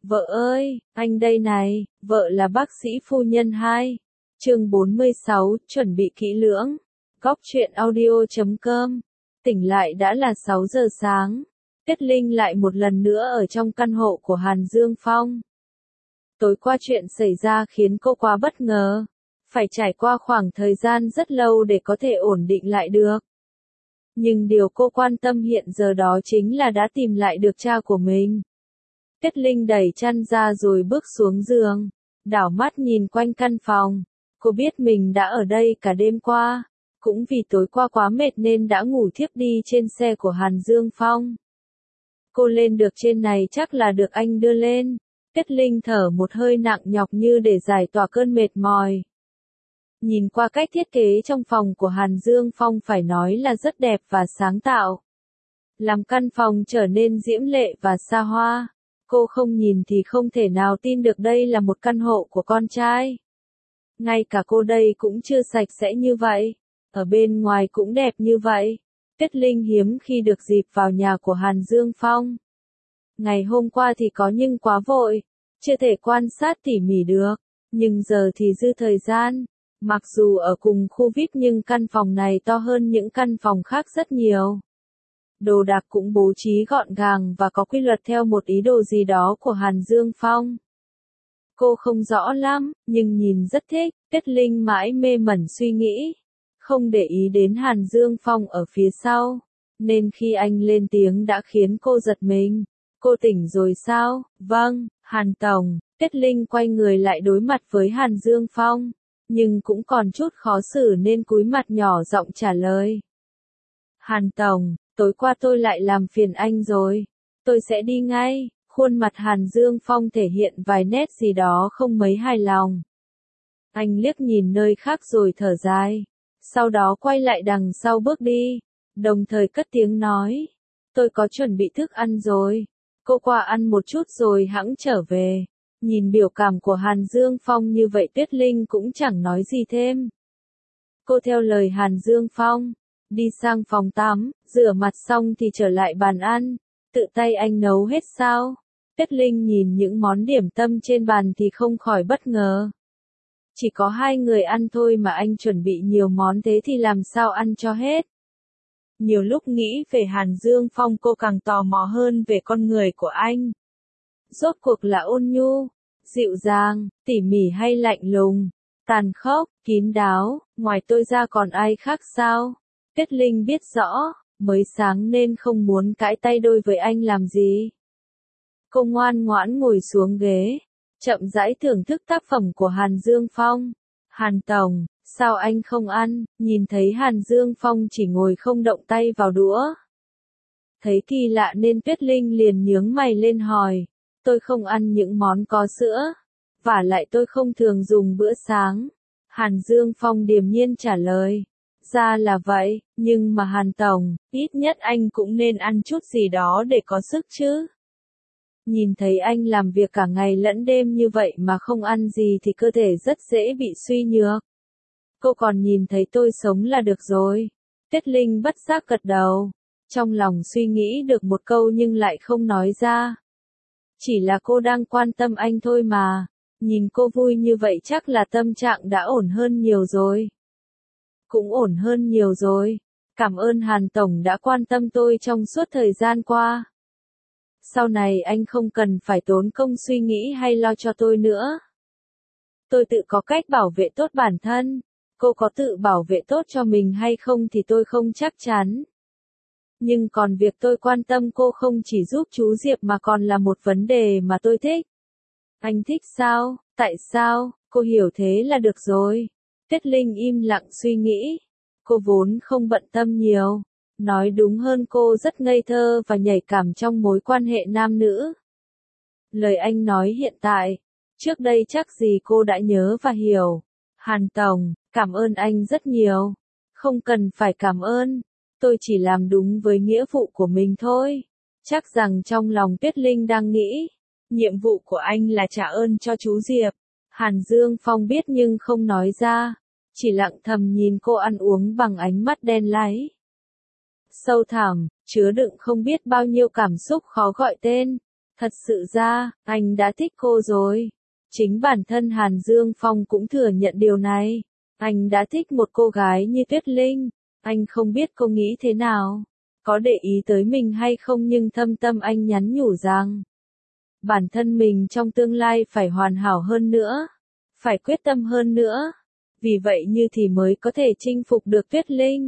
Vợ ơi, anh đây này, vợ là bác sĩ phu nhân 2. Chương 46, chuẩn bị kỹ lưỡng. Góc truyện audio.com. Tỉnh lại đã là 6 giờ sáng. Tuyết Linh lại một lần nữa ở trong căn hộ của Hàn Dương Phong. Tối qua chuyện xảy ra khiến cô quá bất ngờ. Phải trải qua khoảng thời gian rất lâu để có thể ổn định lại được. Nhưng điều cô quan tâm hiện giờ đó chính là đã tìm lại được cha của mình. Tuyết Linh đẩy chăn ra rồi bước xuống giường, đảo mắt nhìn quanh căn phòng. Cô biết mình đã ở đây cả đêm qua, cũng vì tối qua quá mệt nên đã ngủ thiếp đi trên xe của Hàn Dương Phong. Cô lên được trên này chắc là được anh đưa lên. Tuyết Linh thở một hơi nặng nhọc như để giải tỏa cơn mệt mỏi. Nhìn qua cách thiết kế trong phòng của Hàn Dương Phong phải nói là rất đẹp và sáng tạo. Làm căn phòng trở nên diễm lệ và xa hoa. Cô không nhìn thì không thể nào tin được đây là một căn hộ của con trai. Ngay cả cô đây cũng chưa sạch sẽ như vậy. Ở bên ngoài cũng đẹp như vậy. Tuyết Linh hiếm khi được dịp vào nhà của Hàn Dương Phong. Ngày hôm qua thì có nhưng quá vội. Chưa thể quan sát tỉ mỉ được. Nhưng giờ thì dư thời gian. Mặc dù ở cùng khu VIP nhưng căn phòng này to hơn những căn phòng khác rất nhiều. Đồ đạc cũng bố trí gọn gàng và có quy luật theo một ý đồ gì đó của Hàn Dương Phong. Cô không rõ lắm, nhưng nhìn rất thích. Tuyết Linh mãi mê mẩn suy nghĩ. Không để ý đến Hàn Dương Phong ở phía sau. Nên khi anh lên tiếng đã khiến cô giật mình. Cô tỉnh rồi sao? Vâng, Hàn Tổng. Tuyết Linh quay người lại đối mặt với Hàn Dương Phong. Nhưng cũng còn chút khó xử nên cúi mặt nhỏ giọng trả lời. Hàn Tổng, tối qua tôi lại làm phiền anh rồi. Tôi sẽ đi ngay. Khuôn mặt Hàn Dương Phong thể hiện vài nét gì đó không mấy hài lòng. Anh liếc nhìn nơi khác rồi thở dài. Sau đó quay lại đằng sau bước đi. Đồng thời cất tiếng nói. Tôi có chuẩn bị thức ăn rồi. Cô qua ăn một chút rồi hẵng trở về. Nhìn biểu cảm của Hàn Dương Phong như vậy Tuyết Linh cũng chẳng nói gì thêm. Cô theo lời Hàn Dương Phong. Đi sang phòng tắm, rửa mặt xong thì trở lại bàn ăn. Tự tay anh nấu hết sao? Tuyết Linh nhìn những món điểm tâm trên bàn thì không khỏi bất ngờ. Chỉ có 2 người ăn thôi mà anh chuẩn bị nhiều món thế thì làm sao ăn cho hết? Nhiều lúc nghĩ về Hàn Dương Phong cô càng tò mò hơn về con người của anh. Rốt cuộc là ôn nhu, dịu dàng, tỉ mỉ hay lạnh lùng, tàn khốc, kín đáo, ngoài tôi ra còn ai khác sao? Tuyết Linh biết rõ, mới sáng nên không muốn cãi tay đôi với anh làm gì. Cô ngoan ngoãn ngồi xuống ghế, chậm rãi thưởng thức tác phẩm của Hàn Dương Phong. Hàn Tổng, sao anh không ăn? Nhìn thấy Hàn Dương Phong chỉ ngồi không động tay vào đũa. Thấy kỳ lạ nên Tuyết Linh liền nhướng mày lên hỏi. Tôi không ăn những món có sữa. Vả lại tôi không thường dùng bữa sáng. Hàn Dương Phong điềm nhiên trả lời. Ra là vậy, nhưng mà Hàn Tổng, ít nhất anh cũng nên ăn chút gì đó để có sức chứ. Nhìn thấy anh làm việc cả ngày lẫn đêm như vậy mà không ăn gì thì cơ thể rất dễ bị suy nhược. Cô còn nhìn thấy tôi sống là được rồi. Tuyết Linh bất giác gật đầu. Trong lòng suy nghĩ được một câu nhưng lại không nói ra. Chỉ là cô đang quan tâm anh thôi mà. Nhìn cô vui như vậy chắc là tâm trạng đã ổn hơn nhiều rồi. Cũng ổn hơn nhiều rồi. Cảm ơn Hàn Tổng đã quan tâm tôi trong suốt thời gian qua. Sau này anh không cần phải tốn công suy nghĩ hay lo cho tôi nữa. Tôi tự có cách bảo vệ tốt bản thân. Cô có tự bảo vệ tốt cho mình hay không thì tôi không chắc chắn. Nhưng còn việc tôi quan tâm cô không chỉ giúp chú Diệp mà còn là một vấn đề mà tôi thích. Anh thích sao? Tại sao? Cô hiểu thế là được rồi. Tuyết Linh im lặng suy nghĩ. Cô vốn không bận tâm nhiều. Nói đúng hơn cô rất ngây thơ và nhạy cảm trong mối quan hệ nam nữ. Lời anh nói hiện tại. Trước đây chắc gì cô đã nhớ và hiểu. Hàn Tổng, cảm ơn anh rất nhiều. Không cần phải cảm ơn. Tôi chỉ làm đúng với nghĩa vụ của mình thôi. Chắc rằng trong lòng Tuyết Linh đang nghĩ. Nhiệm vụ của anh là trả ơn cho chú Diệp. Hàn Dương Phong biết nhưng không nói ra. Chỉ lặng thầm nhìn cô ăn uống bằng ánh mắt đen láy. Sâu thẳm, chứa đựng không biết bao nhiêu cảm xúc khó gọi tên. Thật sự ra, anh đã thích cô rồi. Chính bản thân Hàn Dương Phong cũng thừa nhận điều này. Anh đã thích một cô gái như Tuyết Linh. Anh không biết cô nghĩ thế nào, có để ý tới mình hay không, nhưng thâm tâm anh nhắn nhủ rằng bản thân mình trong tương lai phải hoàn hảo hơn nữa, phải quyết tâm hơn nữa. Vì vậy như thì mới có thể chinh phục được Tuyết Linh.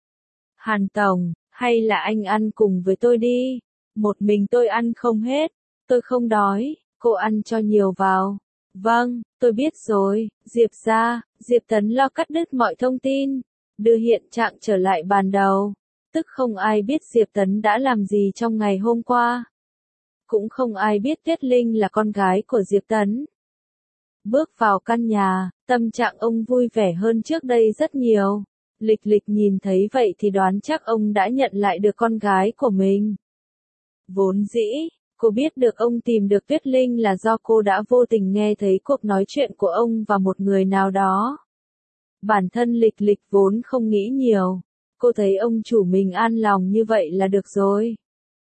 Hàn Tổng, hay là anh ăn cùng với tôi đi. Một mình tôi ăn không hết. Tôi không đói, cô ăn cho nhiều vào. Vâng, tôi biết rồi. Diệp ra, Diệp Tấn lo cắt đứt mọi thông tin, đưa hiện trạng trở lại ban đầu. Tức không ai biết Diệp Tấn đã làm gì trong ngày hôm qua. Cũng không ai biết Tuyết Linh là con gái của Diệp Tấn. Bước vào căn nhà, tâm trạng ông vui vẻ hơn trước đây rất nhiều. Lịch Lịch nhìn thấy vậy thì đoán chắc ông đã nhận lại được con gái của mình. Vốn dĩ, cô biết được ông tìm được Tuyết Linh là do cô đã vô tình nghe thấy cuộc nói chuyện của ông và một người nào đó. Bản thân Lịch Lịch vốn không nghĩ nhiều. Cô thấy ông chủ mình an lòng như vậy là được rồi.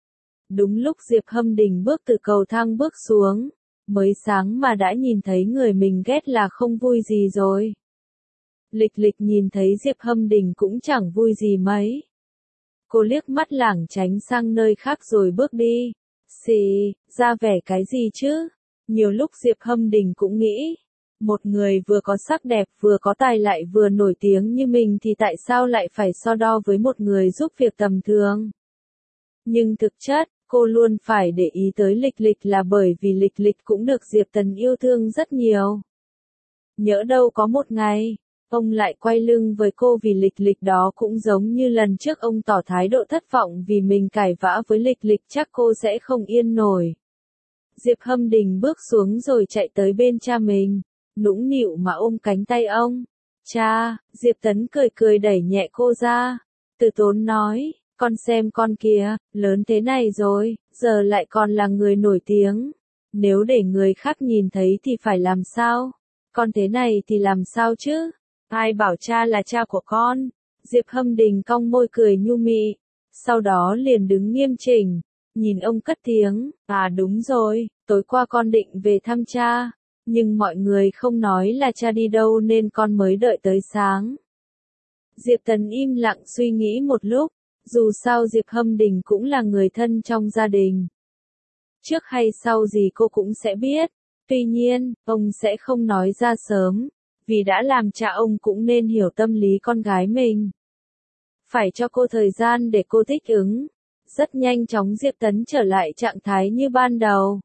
Đúng lúc Diệp Hâm Đình bước từ cầu thang bước xuống, mới sáng mà đã nhìn thấy người mình ghét là không vui gì rồi. Lịch Lịch nhìn thấy Diệp Hâm Đình cũng chẳng vui gì mấy. Cô liếc mắt lảng tránh sang nơi khác rồi bước đi. Xì, ra vẻ cái gì chứ? Nhiều lúc Diệp Hâm Đình cũng nghĩ, một người vừa có sắc đẹp vừa có tài lại vừa nổi tiếng như mình thì tại sao lại phải so đo với một người giúp việc tầm thường? Nhưng thực chất, cô luôn phải để ý tới Lịch Lịch là bởi vì Lịch Lịch cũng được Diệp Tấn yêu thương rất nhiều. Nhỡ đâu có một ngày, ông lại quay lưng với cô vì Lịch Lịch, đó cũng giống như lần trước ông tỏ thái độ thất vọng vì mình cãi vã với Lịch Lịch, chắc cô sẽ không yên nổi. Diệp Hâm Đình bước xuống rồi chạy tới bên cha mình, nũng nịu mà ôm cánh tay ông. Cha, Diệp Tấn cười cười đẩy nhẹ cô ra. Từ tốn nói, con xem con kìa, lớn thế này rồi, giờ lại còn là người nổi tiếng. Nếu để người khác nhìn thấy thì phải làm sao? Con thế này thì làm sao chứ? Ai bảo cha là cha của con? Diệp Hâm Đình cong môi cười nhu mị, sau đó liền đứng nghiêm chỉnh, nhìn ông cất tiếng, à đúng rồi, tối qua con định về thăm cha, nhưng mọi người không nói là cha đi đâu nên con mới đợi tới sáng. Diệp Tấn im lặng suy nghĩ một lúc, dù sao Diệp Hâm Đình cũng là người thân trong gia đình. Trước hay sau gì cô cũng sẽ biết, tuy nhiên, ông sẽ không nói ra sớm, vì đã làm cha ông cũng nên hiểu tâm lý con gái mình. Phải cho cô thời gian để cô thích ứng. Rất nhanh chóng Diệp Tấn trở lại trạng thái như ban đầu.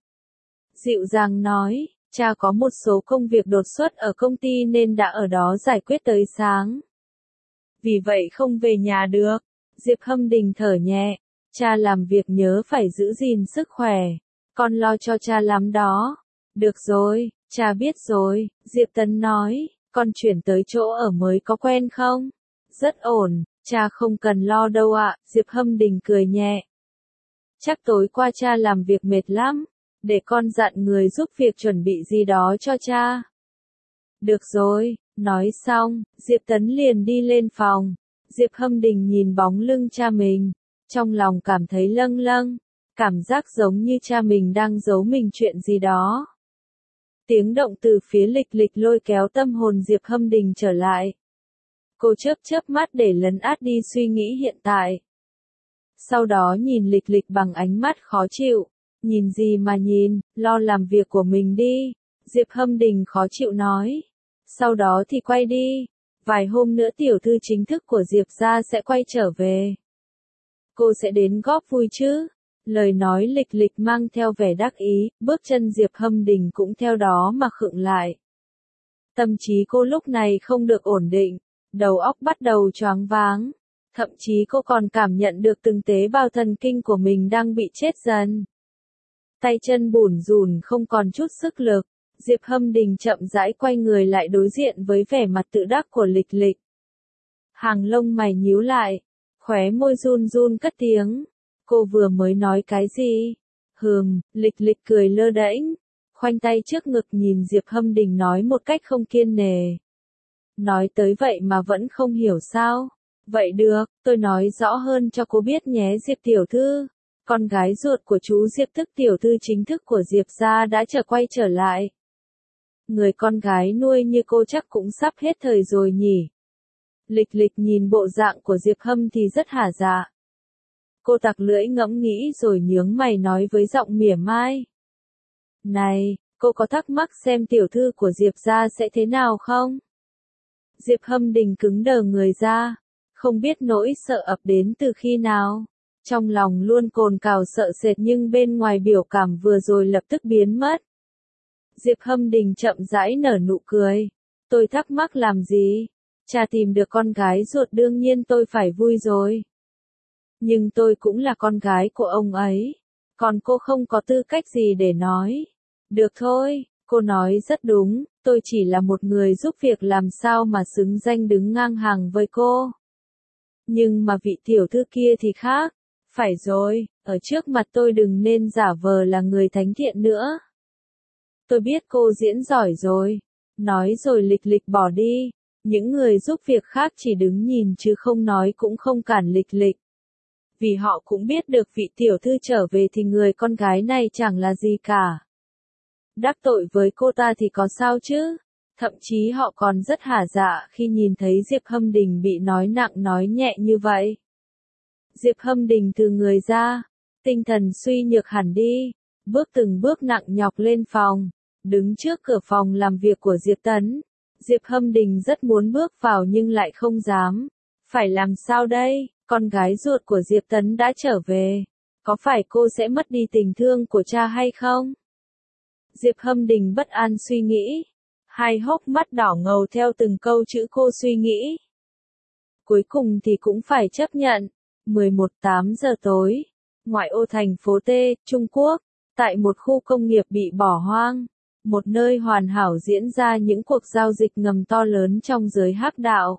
Dịu dàng nói, cha có một số công việc đột xuất ở công ty nên đã ở đó giải quyết tới sáng. Vì vậy không về nhà được. Diệp Hâm Đình thở nhẹ, cha làm việc nhớ phải giữ gìn sức khỏe. Con lo cho cha lắm đó. Được rồi, cha biết rồi, Diệp Tấn nói, con chuyển tới chỗ ở mới có quen không? Rất ổn, cha không cần lo đâu ạ, Diệp Hâm Đình cười nhẹ. Chắc tối qua cha làm việc mệt lắm, để con dặn người giúp việc chuẩn bị gì đó cho cha. Được rồi, nói xong, Diệp Tấn liền đi lên phòng. Diệp Hâm Đình nhìn bóng lưng cha mình, trong lòng cảm thấy lâng lâng, cảm giác giống như cha mình đang giấu mình chuyện gì đó. Tiếng động từ phía Lịch Lịch lôi kéo tâm hồn Diệp Hâm Đình trở lại. Cô chớp chớp mắt để lấn át đi suy nghĩ hiện tại. Sau đó nhìn Lịch Lịch bằng ánh mắt khó chịu. Nhìn gì mà nhìn, lo làm việc của mình đi. Diệp Hâm Đình khó chịu nói. Sau đó thì quay đi. Vài hôm nữa tiểu thư chính thức của Diệp gia sẽ quay trở về. Cô sẽ đến góp vui chứ? Lời nói Lịch Lịch mang theo vẻ đắc ý, bước chân Diệp Hâm Đình cũng theo đó mà khựng lại. Tâm trí cô lúc này không được ổn định, đầu óc bắt đầu choáng váng. Thậm chí cô còn cảm nhận được từng tế bào thần kinh của mình đang bị chết dần. Tay chân bủn rủn không còn chút sức lực. Diệp Hâm Đình chậm rãi quay người lại đối diện với vẻ mặt tự đắc của Lịch Lịch. Hàng lông mày nhíu lại, khóe môi run run cất tiếng. Cô vừa mới nói cái gì? Lịch Lịch cười lơ đễnh, khoanh tay trước ngực nhìn Diệp Hâm Đình nói một cách không kiên nề. Nói tới vậy mà vẫn không hiểu sao? Vậy được, tôi nói rõ hơn cho cô biết nhé Diệp tiểu thư. Con gái ruột của chú Diệp tức tiểu thư chính thức của Diệp gia đã quay trở lại. Người con gái nuôi như cô chắc cũng sắp hết thời rồi nhỉ. Lịch Lịch nhìn bộ dạng của Diệp Hâm thì rất hả dạ. Cô tặc lưỡi ngẫm nghĩ rồi nhướng mày nói với giọng mỉa mai. Này, cô có thắc mắc xem tiểu thư của Diệp gia sẽ thế nào không? Diệp Hâm Đình cứng đờ người ra, không biết nỗi sợ ập đến từ khi nào. Trong lòng luôn cồn cào sợ sệt nhưng bên ngoài biểu cảm vừa rồi lập tức biến mất. Diệp Hâm Đình chậm rãi nở nụ cười. Tôi thắc mắc làm gì? Cha tìm được con gái ruột đương nhiên tôi phải vui rồi. Nhưng tôi cũng là con gái của ông ấy. Còn cô không có tư cách gì để nói. Được thôi, cô nói rất đúng, tôi chỉ là một người giúp việc làm sao mà xứng danh đứng ngang hàng với cô. Nhưng mà vị tiểu thư kia thì khác. Phải rồi, ở trước mặt tôi đừng nên giả vờ là người thánh thiện nữa. Tôi biết cô diễn giỏi rồi. Nói rồi Lịch Lịch bỏ đi. Những người giúp việc khác chỉ đứng nhìn chứ không nói cũng không cản Lịch Lịch. Vì họ cũng biết được vị tiểu thư trở về thì người con gái này chẳng là gì cả. Đắc tội với cô ta thì có sao chứ? Thậm chí họ còn rất hả dạ khi nhìn thấy Diệp Hâm Đình bị nói nặng nói nhẹ như vậy. Diệp Hâm Đình từ người ra, tinh thần suy nhược hẳn đi, bước từng bước nặng nhọc lên phòng, đứng trước cửa phòng làm việc của Diệp Tấn. Diệp Hâm Đình rất muốn bước vào nhưng lại không dám. Phải làm sao đây? Con gái ruột của Diệp Tấn đã trở về. Có phải cô sẽ mất đi tình thương của cha hay không? Diệp Hâm Đình bất an suy nghĩ. Hai hốc mắt đỏ ngầu theo từng câu chữ cô suy nghĩ. Cuối cùng thì cũng phải chấp nhận. 11:08 giờ tối. Ngoại ô thành phố T, Trung Quốc. Tại một khu công nghiệp bị bỏ hoang. Một nơi hoàn hảo diễn ra những cuộc giao dịch ngầm to lớn trong giới hắc đạo.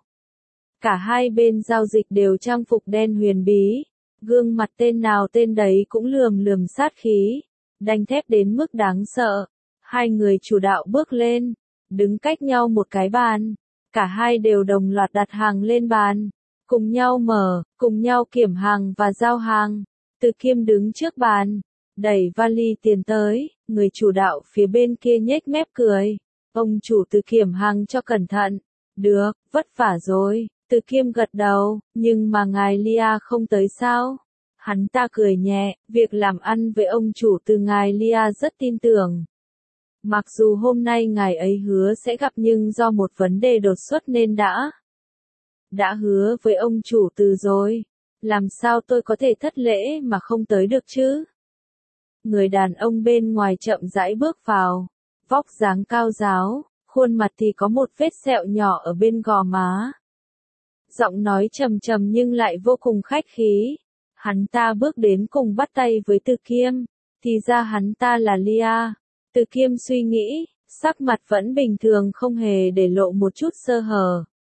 Cả hai bên giao dịch đều trang phục đen huyền bí. Gương mặt tên nào tên đấy cũng lườm lườm sát khí. Đanh thép đến mức đáng sợ. Hai người chủ đạo bước lên. Đứng cách nhau một cái bàn. Cả hai đều đồng loạt đặt hàng lên bàn. Cùng nhau mở, cùng nhau kiểm hàng và giao hàng. Từ Kiêm đứng trước bàn. Đẩy vali tiền tới. Người chủ đạo phía bên kia nhếch mép cười. Ông chủ Từ kiểm hàng cho cẩn thận. Được, vất vả rồi. Từ Kiêm gật đầu, nhưng mà ngài Lia không tới sao? Hắn ta cười nhẹ, việc làm ăn với ông chủ Từ ngài Lia rất tin tưởng. Mặc dù hôm nay ngài ấy hứa sẽ gặp nhưng do một vấn đề đột xuất nên đã hứa với ông chủ Từ rồi. Làm sao tôi có thể thất lễ mà không tới được chứ? Người đàn ông bên ngoài chậm rãi bước vào. Vóc dáng cao ráo, khuôn mặt thì có một vết sẹo nhỏ ở bên gò má. Giọng nói trầm trầm nhưng lại vô cùng khách khí. Hắn ta bước đến cùng bắt tay với Từ Kiêm. Thì ra hắn ta là Lia. Từ Kiêm suy nghĩ, sắc mặt vẫn bình thường không hề để lộ một chút sơ hở.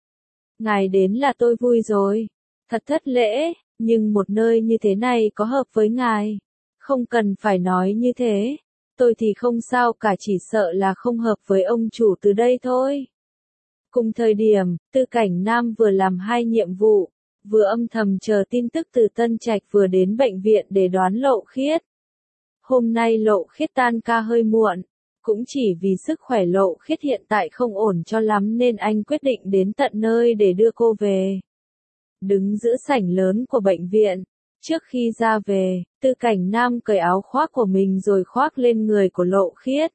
Ngài đến là tôi vui rồi. Thật thất lễ, nhưng một nơi như thế này có hợp với ngài. Không cần phải nói như thế. Tôi thì không sao cả, chỉ sợ là không hợp với ông chủ Từ đây thôi. Cùng thời điểm, Tư Cảnh Nam vừa làm hai nhiệm vụ, vừa âm thầm chờ tin tức từ Tân Trạch vừa đến bệnh viện để đón Lộ Khiết. Hôm nay Lộ Khiết tan ca hơi muộn, cũng chỉ vì sức khỏe Lộ Khiết hiện tại không ổn cho lắm nên anh quyết định đến tận nơi để đưa cô về. Đứng giữa sảnh lớn của bệnh viện, trước khi ra về, Tư Cảnh Nam cởi áo khoác của mình rồi khoác lên người của Lộ Khiết.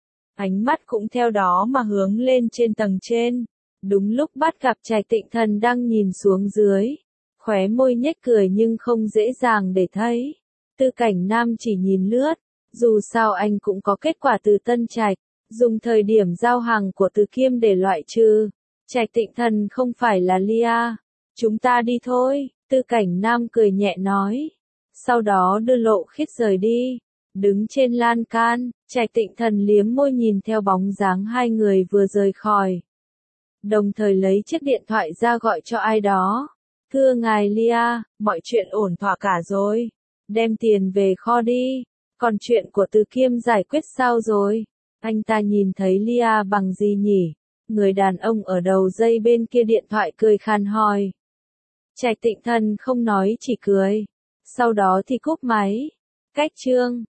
Ánh mắt cũng theo đó mà hướng lên trên tầng trên. Đúng lúc bắt gặp Trạch Tịnh Thần đang nhìn xuống dưới. Khóe môi nhếch cười nhưng không dễ dàng để thấy. Tư Cảnh Nam chỉ nhìn lướt. Dù sao anh cũng có kết quả từ Tân Trạch. Dùng thời điểm giao hàng của Từ Kiêm để loại trừ. Trạch Tịnh Thần không phải là Lia. Chúng ta đi thôi. Tư Cảnh Nam cười nhẹ nói. Sau đó đưa Lộ Khiết rời đi. Đứng trên lan can, Trạch Tịnh Thần liếm môi nhìn theo bóng dáng hai người vừa rời khỏi. Đồng thời lấy chiếc điện thoại ra gọi cho ai đó. Thưa ngài Lia, mọi chuyện ổn thỏa cả rồi. Đem tiền về kho đi. Còn chuyện của Từ Kiêm giải quyết sao rồi? Anh ta nhìn thấy Lia bằng gì nhỉ? Người đàn ông ở đầu dây bên kia điện thoại cười khan hỏi. Trạch Tịnh Thần không nói chỉ cười. Sau đó thì cúp máy. Cách chương